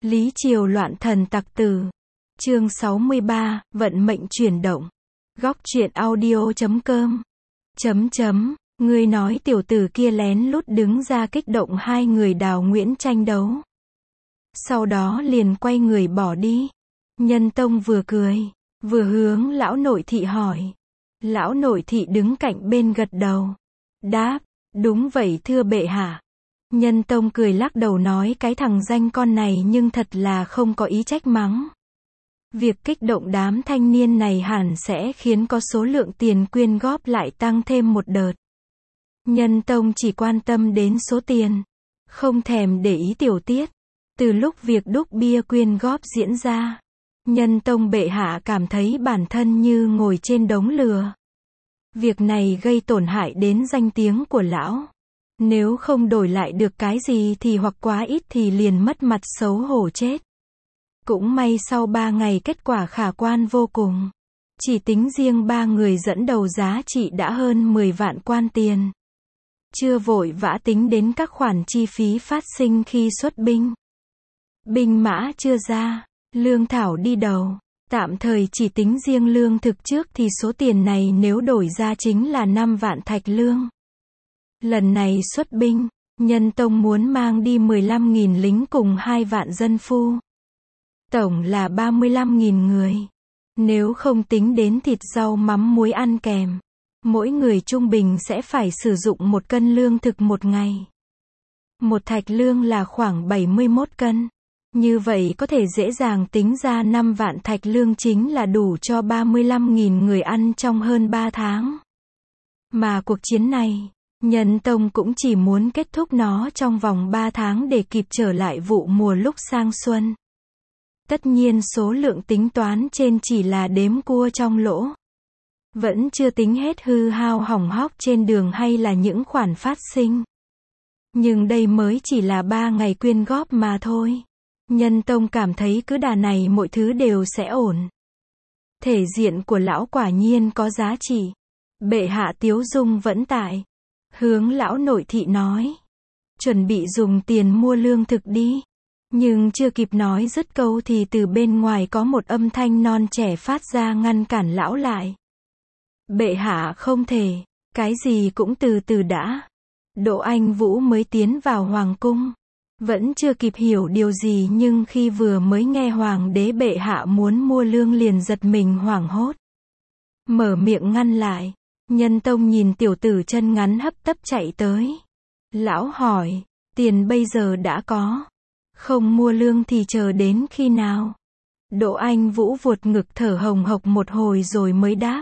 Lý Triều loạn thần tặc tử. Chương 63, vận mệnh chuyển động. Góc truyện audio.com. Ngươi nói tiểu tử kia lén lút đứng ra kích động hai người Đào Nguyễn tranh đấu. Sau đó liền quay người bỏ đi. Nhân Tông vừa cười, vừa hướng lão nội thị hỏi. Lão nội thị đứng cạnh bên gật đầu. Đáp, đúng vậy thưa bệ hạ. Nhân Tông cười lắc đầu nói cái thằng danh con này nhưng thật là không có ý trách mắng. Việc kích động đám thanh niên này hẳn sẽ khiến có số lượng tiền quyên góp lại tăng thêm một đợt. Nhân Tông chỉ quan tâm đến số tiền, không thèm để ý tiểu tiết. Từ lúc việc đúc bia quyên góp diễn ra, Nhân Tông bệ hạ cảm thấy bản thân như ngồi trên đống lửa. Việc này gây tổn hại đến danh tiếng của lão. Nếu không đổi lại được cái gì thì hoặc quá ít thì liền mất mặt xấu hổ chết. Cũng may sau 3 ngày kết quả khả quan vô cùng. Chỉ tính riêng 3 người dẫn đầu giá trị đã hơn 10 vạn quan tiền. Chưa vội vã tính đến các khoản chi phí phát sinh khi xuất binh. Binh mã chưa ra, lương thảo đi đầu. Tạm thời chỉ tính riêng lương thực trước thì số tiền này nếu đổi ra chính là 5 vạn thạch lương. Lần này xuất binh, Nhân Tông muốn mang đi 15.000 lính cùng 2 vạn dân phu. Tổng là 35.000 người. Nếu không tính đến thịt rau mắm muối ăn kèm, mỗi người trung bình sẽ phải sử dụng 1 cân lương thực một ngày. Một thạch lương là khoảng 71 cân. Như vậy có thể dễ dàng tính ra 5 vạn thạch lương chính là đủ cho 35.000 người ăn trong hơn 3 tháng. Mà cuộc chiến này, Nhân Tông cũng chỉ muốn kết thúc nó trong vòng 3 tháng để kịp trở lại vụ mùa lúc sang xuân. Tất nhiên số lượng tính toán trên chỉ là đếm cua trong lỗ. Vẫn chưa tính hết hư hao hỏng hóc trên đường hay là những khoản phát sinh. Nhưng đây mới chỉ là 3 ngày quyên góp mà thôi. Nhân Tông cảm thấy cứ đà này mọi thứ đều sẽ ổn. Thể diện của lão quả nhiên có giá trị. Bệ hạ tiếu dung vẫn tại. Hướng lão nội thị nói. Chuẩn bị dùng tiền mua lương thực đi. Nhưng chưa kịp nói dứt câu thì từ bên ngoài có một âm thanh non trẻ phát ra ngăn cản lão lại. Bệ hạ không thể, cái gì cũng từ từ đã. Đỗ Anh Vũ mới tiến vào hoàng cung. Vẫn chưa kịp hiểu điều gì nhưng khi vừa mới nghe hoàng đế bệ hạ muốn mua lương liền giật mình hoảng hốt. Mở miệng ngăn lại. Nhân Tông nhìn tiểu tử chân ngắn hấp tấp chạy tới. Lão hỏi, tiền bây giờ đã có. Không mua lương thì chờ đến khi nào? Đỗ Anh Vũ vuột ngực thở hồng hộc một hồi rồi mới đáp.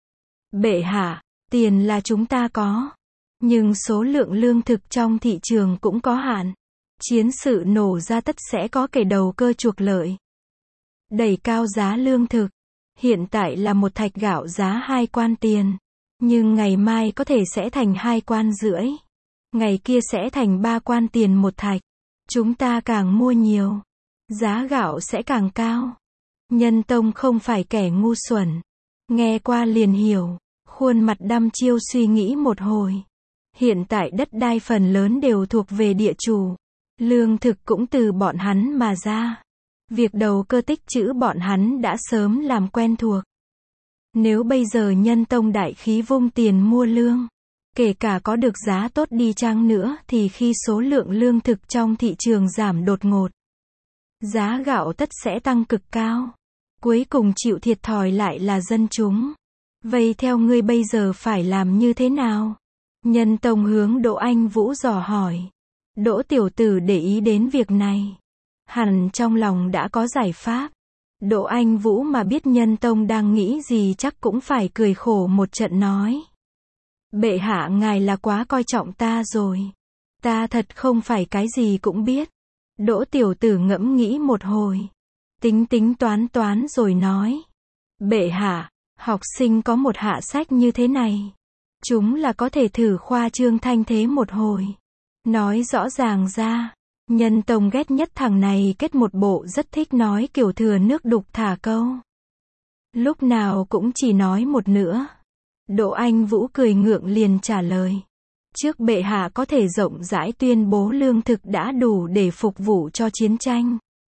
Bệ hạ, tiền là chúng ta có. Nhưng số lượng lương thực trong thị trường cũng có hạn. Chiến sự nổ ra tất sẽ có kẻ đầu cơ chuộc lợi. Đẩy cao giá lương thực. Hiện tại là 1 thạch gạo giá 2 quan tiền. Nhưng ngày mai có thể sẽ thành 2 quan rưỡi. Ngày kia sẽ thành 3 quan tiền 1 thạch. Chúng ta càng mua nhiều, giá gạo sẽ càng cao. Nhân Tông không phải kẻ ngu xuẩn. Nghe qua liền hiểu. Khuôn mặt đăm chiêu suy nghĩ một hồi. Hiện tại đất đai phần lớn đều thuộc về địa chủ. Lương thực cũng từ bọn hắn mà ra. Việc đầu cơ tích trữ bọn hắn đã sớm làm quen thuộc. Nếu bây giờ Nhân Tông đại khí vung tiền mua lương, kể cả có được giá tốt đi chăng nữa thì khi số lượng lương thực trong thị trường giảm đột ngột, giá gạo tất sẽ tăng cực cao. Cuối cùng chịu thiệt thòi lại là dân chúng. Vậy theo ngươi bây giờ phải làm như thế nào? Nhân Tông hướng Đỗ Anh Vũ dò hỏi. Đỗ tiểu tử để ý đến việc này. Hẳn trong lòng đã có giải pháp. Đỗ Anh Vũ mà biết Nhân Tông đang nghĩ gì chắc cũng phải cười khổ một trận nói. Bệ hạ ngài là quá coi trọng ta rồi. Ta thật không phải cái gì cũng biết. Đỗ tiểu tử ngẫm nghĩ một hồi. Tính toán rồi nói. Bệ hạ, học sinh có một hạ sách như thế này. Chúng là có thể thử khoa trương thanh thế một hồi. Nói rõ ràng ra. Nhân Tông ghét nhất thằng này kết một bộ rất thích nói kiểu thừa nước đục thả câu. Lúc nào cũng chỉ nói một nữa. Đỗ Anh Vũ cười ngượng liền trả lời. Trước bệ hạ có thể rộng rãi tuyên bố lương thực đã đủ để phục vụ cho chiến tranh.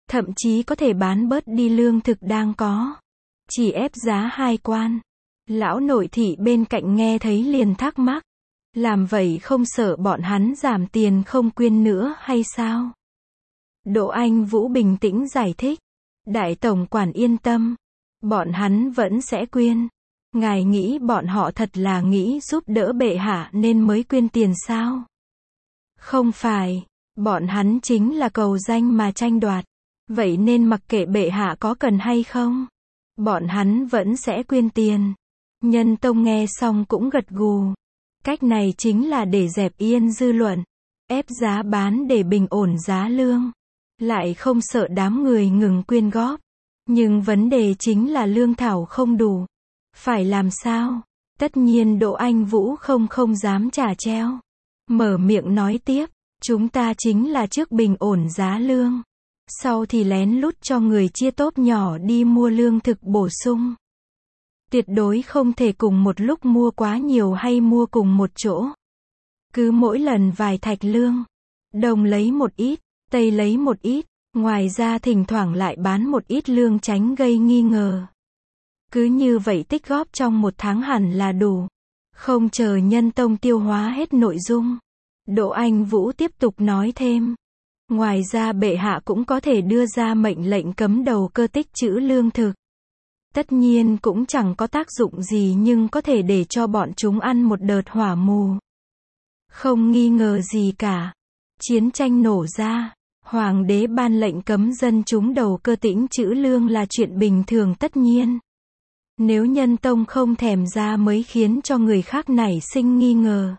thậm chí có thể bán bớt đi lương thực đang có. Chỉ ép giá 2 quan. Lão nội thị bên cạnh nghe thấy liền thắc mắc. Làm vậy không sợ bọn hắn giảm tiền không quyên nữa hay sao? Đỗ Anh Vũ bình tĩnh giải thích. Đại tổng quản yên tâm. Bọn hắn vẫn sẽ quyên. Ngài nghĩ bọn họ thật là nghĩ giúp đỡ bệ hạ nên mới quyên tiền sao? Không phải. Bọn hắn chính là cầu danh mà tranh đoạt. Vậy nên mặc kệ bệ hạ có cần hay không, bọn hắn vẫn sẽ quyên tiền. Nhân Tông nghe xong cũng gật gù. Cách này chính là để dẹp yên dư luận, ép giá bán để bình ổn giá lương. Lại không sợ đám người ngừng quyên góp. Nhưng vấn đề chính là lương thảo không đủ. Phải làm sao? Tất nhiên Đỗ Anh Vũ không dám trả treo. Mở miệng nói tiếp, chúng ta chính là trước bình ổn giá lương. Sau thì lén lút cho người chia tốp nhỏ đi mua lương thực bổ sung. Tuyệt đối không thể cùng một lúc mua quá nhiều hay mua cùng một chỗ. Cứ mỗi lần vài thạch lương. Đông lấy một ít, Tây lấy một ít. Ngoài ra thỉnh thoảng lại bán một ít lương tránh gây nghi ngờ. Cứ như vậy tích góp trong một tháng hẳn là đủ. Không chờ Nhân Tông tiêu hóa hết nội dung. Đỗ Anh Vũ tiếp tục nói thêm. Ngoài ra bệ hạ cũng có thể đưa ra mệnh lệnh cấm đầu cơ tích trữ lương thực. Tất nhiên cũng chẳng có tác dụng gì nhưng có thể để cho bọn chúng ăn một đợt hỏa mù. Không nghi ngờ gì cả. Chiến tranh nổ ra. Hoàng đế ban lệnh cấm dân chúng đầu cơ tĩnh trữ lương là chuyện bình thường tất nhiên. Nếu Nhân Tông không thèm ra mới khiến cho người khác nảy sinh nghi ngờ.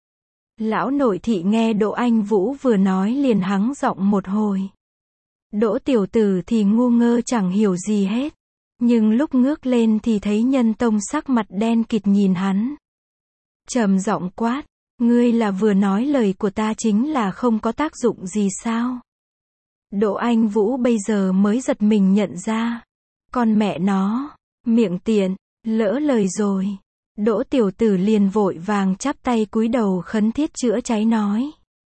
Lão nội thị nghe Đỗ Anh Vũ vừa nói liền hắng giọng một hồi. Đỗ tiểu tử thì ngu ngơ chẳng hiểu gì hết. Nhưng lúc ngước lên thì thấy Nhân Tông sắc mặt đen kịt nhìn hắn. Trầm giọng quát, ngươi là vừa nói lời của ta chính là không có tác dụng gì sao? Đỗ Anh Vũ bây giờ mới giật mình nhận ra. Con mẹ nó, miệng tiện, lỡ lời rồi. Đỗ tiểu tử liền vội vàng chắp tay cúi đầu khấn thiết chữa cháy nói.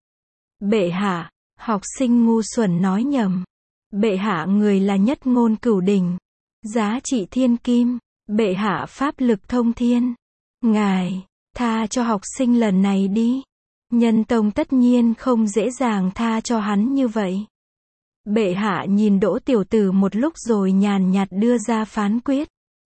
Bệ hạ, học sinh ngu xuẩn nói nhầm. Bệ hạ người là nhất ngôn cửu đỉnh. Giá trị thiên kim. Bệ hạ pháp lực thông thiên. Ngài, tha cho học sinh lần này đi. Nhân Tông tất nhiên không dễ dàng tha cho hắn như vậy. Bệ hạ nhìn Đỗ tiểu tử một lúc rồi nhàn nhạt đưa ra phán quyết.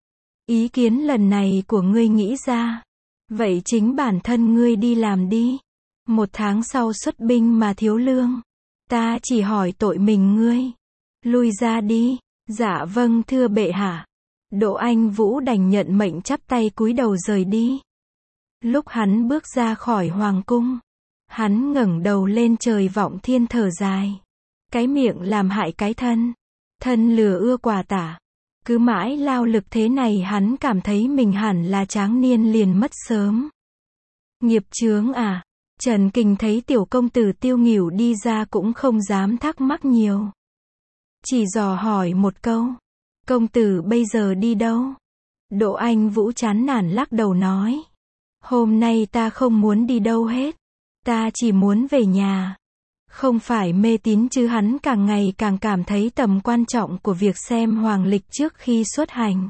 Ý kiến lần này của ngươi nghĩ ra. Vậy chính bản thân ngươi đi làm đi. 1 tháng sau xuất binh mà thiếu lương. Ta chỉ hỏi tội mình ngươi. Lui ra đi. Dạ vâng thưa bệ hạ. Đỗ Anh Vũ đành nhận mệnh chắp tay cúi đầu rời đi. Lúc hắn bước ra khỏi hoàng cung, hắn ngẩng đầu lên trời vọng thiên thở dài. Cái miệng làm hại cái thân. Thân lừa ưa quả tả. Cứ mãi lao lực thế này hắn cảm thấy mình hẳn là tráng niên liền mất sớm. Nghiệp chướng à? Trần Kình thấy tiểu công tử Tiêu Nghỉu đi ra cũng không dám thắc mắc nhiều. Chỉ dò hỏi một câu. Công tử bây giờ đi đâu? Đỗ Anh Vũ chán nản lắc đầu nói. Hôm nay ta không muốn đi đâu hết. Ta chỉ muốn về nhà. Không phải mê tín chứ hắn càng ngày càng cảm thấy tầm quan trọng của việc xem hoàng lịch trước khi xuất hành.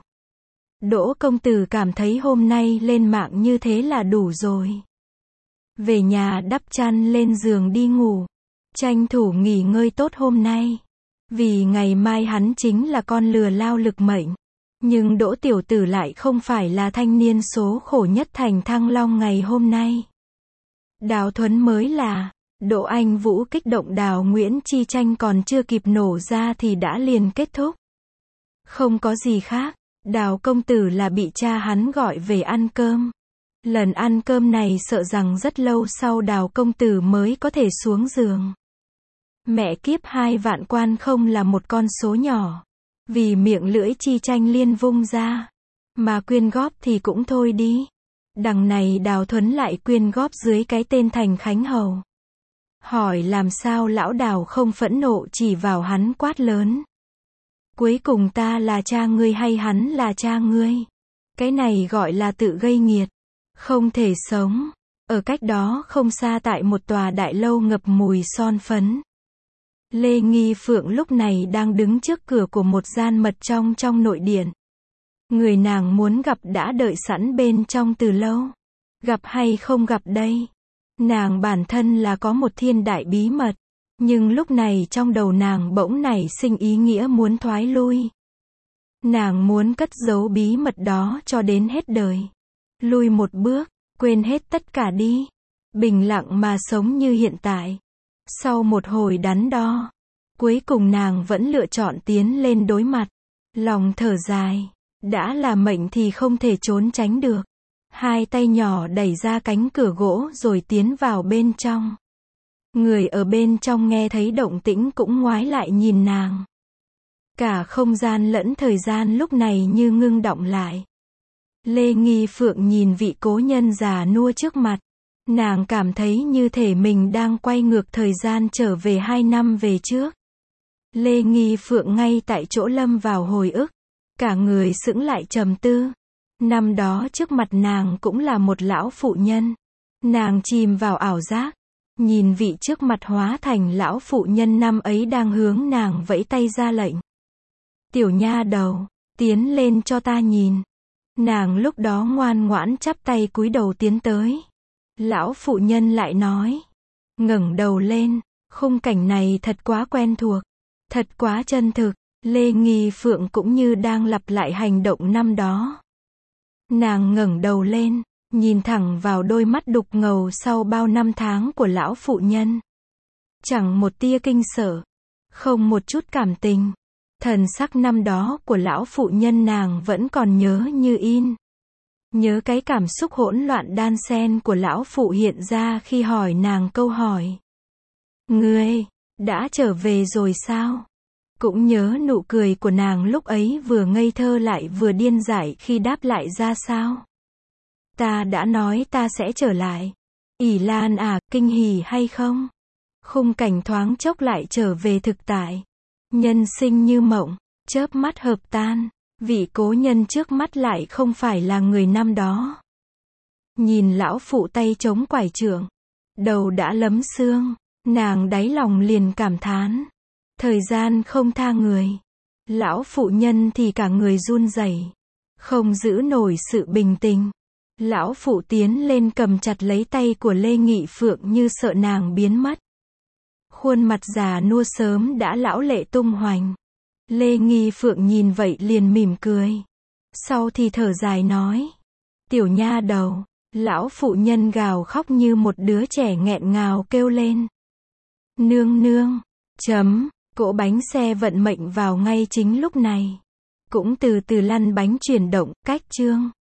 Đỗ công tử cảm thấy hôm nay lên mạng như thế là đủ rồi. Về nhà đắp chăn lên giường đi ngủ. Tranh thủ nghỉ ngơi tốt hôm nay. Vì ngày mai hắn chính là con lừa lao lực mệnh. Nhưng Đỗ tiểu tử lại không phải là thanh niên số khổ nhất thành Thăng Long ngày hôm nay. Đào Thuấn mới là. Đỗ Anh Vũ kích động Đào Nguyễn Chi tranh còn chưa kịp nổ ra thì đã liền kết thúc. Không có gì khác. Đào công tử là bị cha hắn gọi về ăn cơm. Lần ăn cơm này sợ rằng rất lâu sau Đào công tử mới có thể xuống giường. Mẹ kiếp 2 vạn quan không là một con số nhỏ. Vì miệng lưỡi Chi tranh liên vung ra. Mà quyên góp thì cũng thôi đi. Đằng này Đào Thuấn lại quyên góp dưới cái tên Thành Khánh Hầu. Hỏi làm sao lão Đào không phẫn nộ chỉ vào hắn quát lớn. Cuối cùng ta là cha ngươi hay hắn là cha ngươi? Cái này gọi là tự gây nghiệt. Không thể sống. Ở cách đó không xa tại một tòa đại lâu ngập mùi son phấn. Lê Nghi Phượng lúc này đang đứng trước cửa của một gian mật trong nội điện. Người nàng muốn gặp đã đợi sẵn bên trong từ lâu. Gặp hay không gặp đây? Nàng bản thân là có một thiên đại bí mật. Nhưng lúc này trong đầu nàng bỗng nảy sinh ý nghĩa muốn thoái lui. Nàng muốn cất giấu bí mật đó cho đến hết đời. Lui một bước, quên hết tất cả đi. Bình lặng mà sống như hiện tại. Sau một hồi đắn đo, cuối cùng nàng vẫn lựa chọn tiến lên đối mặt. Lòng thở dài, đã là mệnh thì không thể trốn tránh được. Hai tay nhỏ đẩy ra cánh cửa gỗ rồi tiến vào bên trong. Người ở bên trong nghe thấy động tĩnh cũng ngoái lại nhìn nàng. Cả không gian lẫn thời gian lúc này như ngưng đọng lại. Lê Nghi Phượng nhìn vị cố nhân già nua trước mặt. Nàng cảm thấy như thể mình đang quay ngược thời gian trở về 2 năm về trước. Lê Nghi Phượng ngay tại chỗ lâm vào hồi ức. Cả người sững lại trầm tư. Năm đó trước mặt nàng cũng là một lão phụ nhân. Nàng chìm vào ảo giác. Nhìn vị trước mặt hóa thành lão phụ nhân năm ấy đang hướng nàng vẫy tay ra lệnh. Tiểu nha đầu, tiến lên cho ta nhìn. Nàng lúc đó ngoan ngoãn chắp tay cúi đầu tiến tới. Lão phụ nhân lại nói. Ngẩng đầu lên, khung cảnh này thật quá quen thuộc. Thật quá chân thực. Lê Nghi Phượng cũng như đang lặp lại hành động năm đó. Nàng ngẩng đầu lên, nhìn thẳng vào đôi mắt đục ngầu sau bao năm tháng của lão phụ nhân. Chẳng một tia kinh sợ, không một chút cảm tình. Thần sắc năm đó của lão phụ nhân nàng vẫn còn nhớ như in. Nhớ cái cảm xúc hỗn loạn đan xen của lão phụ hiện ra khi hỏi nàng câu hỏi. Ngươi, đã trở về rồi sao? Cũng nhớ nụ cười của nàng lúc ấy vừa ngây thơ lại vừa điên dại khi đáp lại ra sao. Ta đã nói ta sẽ trở lại. Ỷ Lan à, kinh hỉ hay không? Khung cảnh thoáng chốc lại trở về thực tại. Nhân sinh như mộng, chớp mắt hợp tan. Vị cố nhân trước mắt lại không phải là người năm đó. Nhìn lão phụ tay chống quải trượng, đầu đã lấm xương, nàng đáy lòng liền cảm thán. Thời gian không tha người. Lão phụ nhân thì cả người run rẩy, không giữ nổi sự bình tĩnh. Lão phụ tiến lên cầm chặt lấy tay của Lê Nghị Phượng như sợ nàng biến mất. Khuôn mặt già nua sớm đã lão lệ tung hoành. Lê Nghi Phượng nhìn vậy liền mỉm cười. Sau thì thở dài nói. Tiểu nha đầu. Lão phụ nhân gào khóc như một đứa trẻ nghẹn ngào kêu lên. Nương nương. Cỗ bánh xe vận mệnh vào ngay chính lúc này. Cũng từ từ lăn bánh chuyển động, cách chương.